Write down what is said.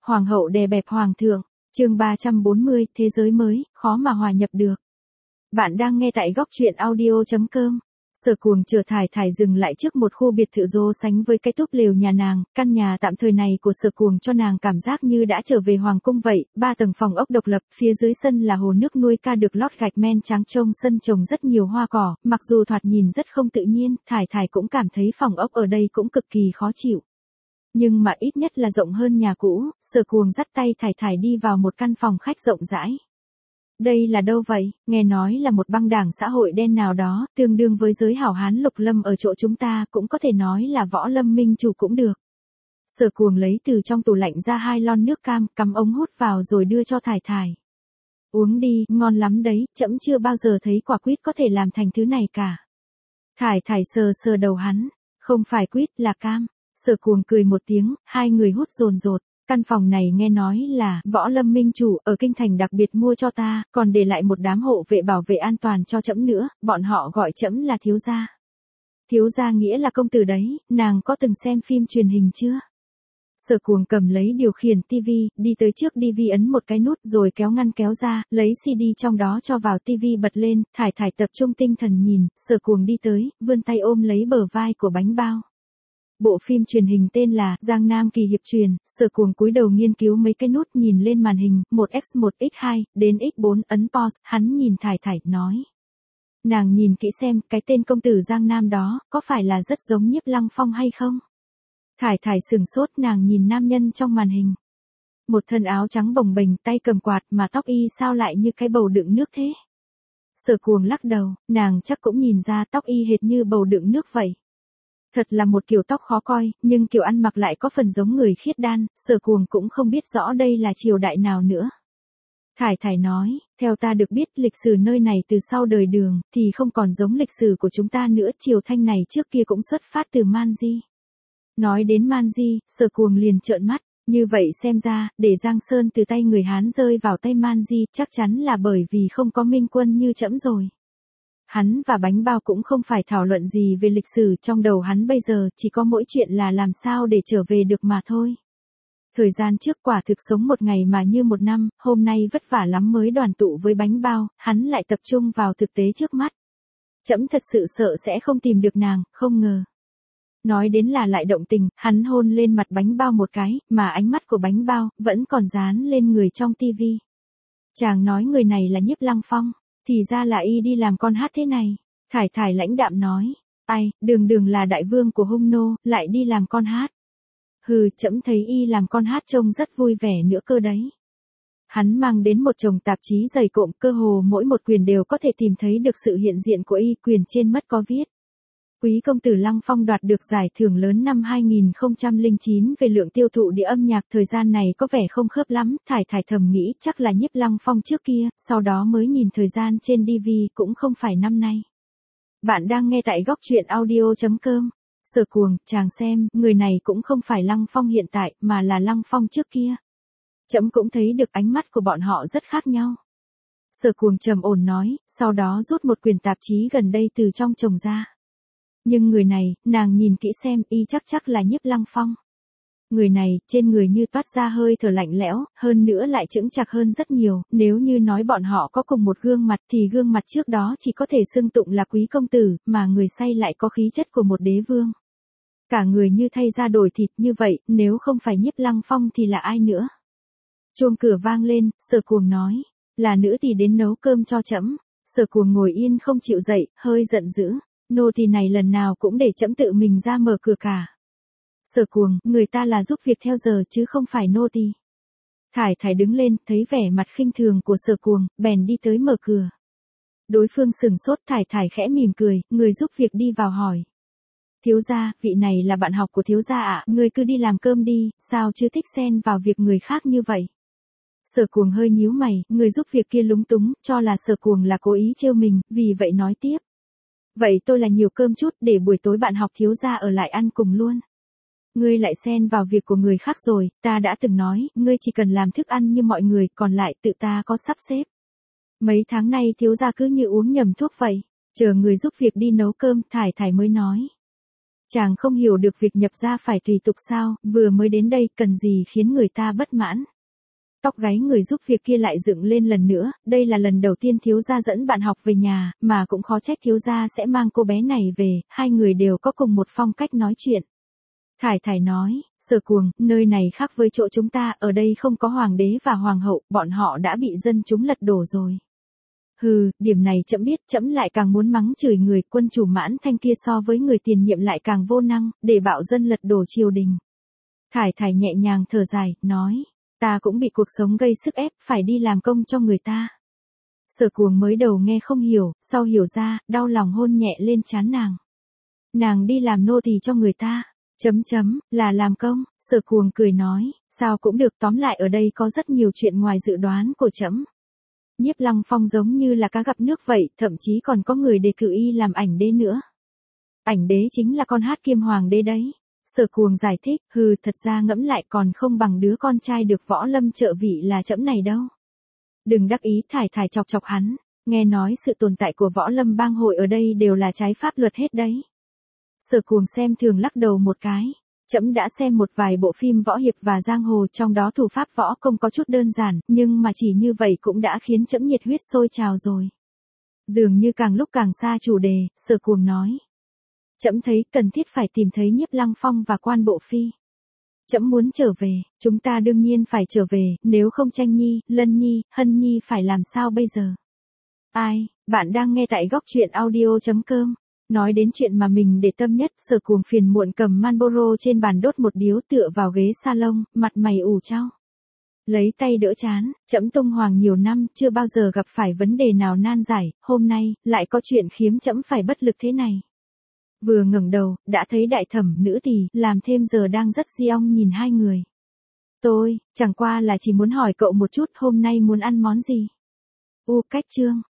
Hoàng hậu đè bẹp hoàng thượng, chương 340, thế giới mới, khó mà hòa nhập được. Bạn đang nghe tại góc truyện audio.com. Sở Cuồng chờ Thải Thải dừng lại trước một khu biệt thự so sánh với cái túp lều nhà nàng, căn nhà tạm thời này của Sở Cuồng cho nàng cảm giác như đã trở về hoàng cung vậy, 3 tầng phòng ốc độc lập, phía dưới sân là hồ nước nuôi ca được lót gạch men trắng, trông sân trồng rất nhiều hoa cỏ, mặc dù thoạt nhìn rất không tự nhiên, Thải Thải cũng cảm thấy phòng ốc ở đây cũng cực kỳ khó chịu. Nhưng mà ít nhất là rộng hơn nhà cũ, Sở Cuồng dắt tay Thải Thải đi vào một căn phòng khách rộng rãi. Đây là đâu vậy? Nghe nói là một băng đảng xã hội đen nào đó, tương đương với giới hảo hán lục lâm ở chỗ chúng ta, cũng có thể nói là võ lâm minh chủ cũng được. Sở Cuồng lấy từ trong tủ lạnh ra 2 lon nước cam, cắm ống hút vào rồi đưa cho Thải Thải. Uống đi, ngon lắm đấy, trẫm chưa bao giờ thấy quả quýt có thể làm thành thứ này cả. Thải Thải sờ sờ đầu hắn, không phải quýt là cam. Sở Cuồng cười một tiếng, hai người hút dồn dột. Căn phòng này nghe nói là võ lâm minh chủ ở kinh thành đặc biệt mua cho ta, còn để lại một đám hộ vệ bảo vệ an toàn cho trẫm nữa, bọn họ gọi trẫm là thiếu gia. Thiếu gia nghĩa là công tử đấy, nàng có từng xem phim truyền hình chưa? Sở Cuồng cầm lấy điều khiển tivi, đi tới trước tivi ấn một cái nút rồi kéo ngăn kéo ra, lấy CD trong đó cho vào tivi bật lên, Thải Thải tập trung tinh thần nhìn, Sở Cuồng đi tới, vươn tay ôm lấy bờ vai của bánh bao. Bộ phim truyền hình tên là Giang Nam Kỳ Hiệp Truyền, Sở Cuồng cúi đầu nghiên cứu mấy cái nút nhìn lên màn hình, 1x1 x2, đến x4 ấn pause, hắn nhìn Thải Thải, nói. Nàng nhìn kỹ xem, cái tên công tử Giang Nam đó, có phải là rất giống Nhiếp Lăng Phong hay không? Thải Thải sừng sốt, nàng nhìn nam nhân trong màn hình. Một thân áo trắng bồng bềnh, tay cầm quạt mà tóc y sao lại như cái bầu đựng nước thế? Sở Cuồng lắc đầu, nàng chắc cũng nhìn ra tóc y hệt như bầu đựng nước vậy. Thật là một kiểu tóc khó coi, nhưng kiểu ăn mặc lại có phần giống người khiết đan, Sở Cuồng cũng không biết rõ đây là triều đại nào nữa. Thải Thải nói, theo ta được biết lịch sử nơi này từ sau đời Đường, thì không còn giống lịch sử của chúng ta nữa, triều Thanh này trước kia cũng xuất phát từ Man Di. Nói đến Man Di, Sở Cuồng liền trợn mắt, như vậy xem ra, để Giang Sơn từ tay người Hán rơi vào tay Man Di, chắc chắn là bởi vì không có minh quân như trẫm rồi. Hắn và bánh bao cũng không phải thảo luận gì về lịch sử, trong đầu hắn bây giờ chỉ có mỗi chuyện là làm sao để trở về được mà thôi. Thời gian trước quả thực sống một ngày mà như một năm, hôm nay vất vả lắm mới đoàn tụ với bánh bao, hắn lại tập trung vào thực tế trước mắt. Trẫm thật sự sợ sẽ không tìm được nàng, không ngờ. Nói đến là lại động tình, hắn hôn lên mặt bánh bao một cái, mà ánh mắt của bánh bao vẫn còn dán lên người trong tivi. Chàng nói người này là Nhiếp Lăng Phong. Thì ra là y đi làm con hát thế này. Thải Thải lãnh đạm nói. Ai, Đường là đại vương của hung nô, lại đi làm con hát. Hừ, trẫm thấy y làm con hát trông rất vui vẻ nữa cơ đấy. Hắn mang đến một chồng tạp chí dày cộm, cơ hồ mỗi một quyền đều có thể tìm thấy được sự hiện diện của y, quyền trên mất có viết. Quý công tử Lăng Phong đoạt được giải thưởng lớn năm 2009 về lượng tiêu thụ đĩa âm nhạc, thời gian này có vẻ không khớp lắm, Thải Thải thầm nghĩ chắc là Nhiếp Lăng Phong trước kia, sau đó mới nhìn thời gian trên DV cũng không phải năm nay. Bạn đang nghe tại góc truyện audio.com. Sở Cuồng, chàng xem, người này cũng không phải Lăng Phong hiện tại, mà là Lăng Phong trước kia. Trẫm cũng thấy được ánh mắt của bọn họ rất khác nhau. Sở Cuồng trầm ổn nói, sau đó rút một quyển tạp chí gần đây từ trong chồng ra. Nhưng người này, nàng nhìn kỹ xem, y chắc là Nhiếp Lăng Phong. Người này, trên người như toát ra hơi thở lạnh lẽo, hơn nữa lại chững chạc hơn rất nhiều, nếu như nói bọn họ có cùng một gương mặt thì gương mặt trước đó chỉ có thể xưng tụng là quý công tử, mà người say lại có khí chất của một đế vương. Cả người như thay da đổi thịt như vậy, nếu không phải Nhiếp Lăng Phong thì là ai nữa? Chuông cửa vang lên, Sở Cuồng nói, là nữ tỳ đến nấu cơm cho trẫm. Sở Cuồng ngồi yên không chịu dậy, hơi giận dữ. Nô tỳ này lần nào cũng để trẫm tự mình ra mở cửa cả. Sở Cuồng, người ta là giúp việc theo giờ chứ không phải nô tỳ. Thải Thải đứng lên, thấy vẻ mặt khinh thường của Sở Cuồng, bèn đi tới mở cửa. Đối phương sừng sốt, Thải Thải khẽ mỉm cười, người giúp việc đi vào hỏi. Thiếu gia, vị này là bạn học của thiếu gia ạ, người cứ đi làm cơm đi, sao chưa thích xen vào việc người khác như vậy? Sở Cuồng hơi nhíu mày, người giúp việc kia lúng túng, cho là Sở Cuồng là cố ý trêu mình, vì vậy nói tiếp. Vậy tôi là nhiều cơm chút để buổi tối bạn học thiếu gia ở lại ăn cùng luôn. Ngươi lại xen vào việc của người khác rồi, ta đã từng nói, ngươi chỉ cần làm thức ăn như mọi người, còn lại tự ta có sắp xếp. Mấy tháng nay thiếu gia cứ như uống nhầm thuốc vậy, chờ người giúp việc đi nấu cơm, Thải Thải mới nói. Chàng không hiểu được việc nhập gia phải tùy tục sao, vừa mới đến đây cần gì khiến người ta bất mãn. Tóc gáy người giúp việc kia lại dựng lên lần nữa, đây là lần đầu tiên thiếu gia dẫn bạn học về nhà, mà cũng khó trách thiếu gia sẽ mang cô bé này về, hai người đều có cùng một phong cách nói chuyện. Thải Thải nói, Sở Cuồng, nơi này khác với chỗ chúng ta, ở đây không có hoàng đế và hoàng hậu, bọn họ đã bị dân chúng lật đổ rồi. Hừ, điểm này trẫm biết, trẫm lại càng muốn mắng chửi người quân chủ Mãn Thanh kia so với người tiền nhiệm lại càng vô năng, để bạo dân lật đổ triều đình. Thải Thải nhẹ nhàng thở dài, nói, ta cũng bị cuộc sống gây sức ép, phải đi làm công cho người ta. Sở Cuồng mới đầu nghe không hiểu, sau hiểu ra, đau lòng hôn nhẹ lên trán nàng. Nàng đi làm nô tỳ cho người ta. Là làm công, Sở Cuồng cười nói, sao cũng được, tóm lại ở đây có rất nhiều chuyện ngoài dự đoán của trẫm. Nhiếp Lăng Phong giống như là cá gặp nước vậy, thậm chí còn có người đề cử y làm ảnh đế nữa. Ảnh đế chính là con hát kiêm hoàng đế đấy. Sở Cuồng giải thích, thật ra ngẫm lại còn không bằng đứa con trai được Võ Lâm trợ vị là trẫm này đâu. Đừng đắc ý, Thải Thải chọc chọc hắn, nghe nói sự tồn tại của Võ Lâm bang hội ở đây đều là trái pháp luật hết đấy. Sở Cuồng xem thường lắc đầu một cái. Trẫm đã xem một vài bộ phim võ hiệp và giang hồ, trong đó thủ pháp võ công có chút đơn giản, nhưng mà chỉ như vậy cũng đã khiến trẫm nhiệt huyết sôi trào rồi. Dường như càng lúc càng xa chủ đề, Sở Cuồng nói. Trẫm thấy cần thiết phải tìm thấy Nhiếp Lăng Phong và Quan Bộ Phi. Trẫm muốn trở về, chúng ta đương nhiên phải trở về, nếu không Tranh Nhi, Lân Nhi, Hân Nhi phải làm sao bây giờ? Ai, bạn đang nghe tại góc truyện audio.com. Nói đến chuyện mà mình để tâm nhất, Sở Cuồng phiền muộn cầm Marlboro trên bàn đốt một điếu tựa vào ghế salon, mặt mày ủ chau. Lấy tay đỡ chán, trẫm tung hoàng nhiều năm, chưa bao giờ gặp phải vấn đề nào nan giải, hôm nay, lại có chuyện khiến trẫm phải bất lực thế này. Vừa ngẩng đầu, đã thấy đại thẩm nữ tỳ, làm thêm giờ đang rất giong nhìn hai người. Tôi, chẳng qua là chỉ muốn hỏi cậu một chút, hôm nay muốn ăn món gì? Cách chương.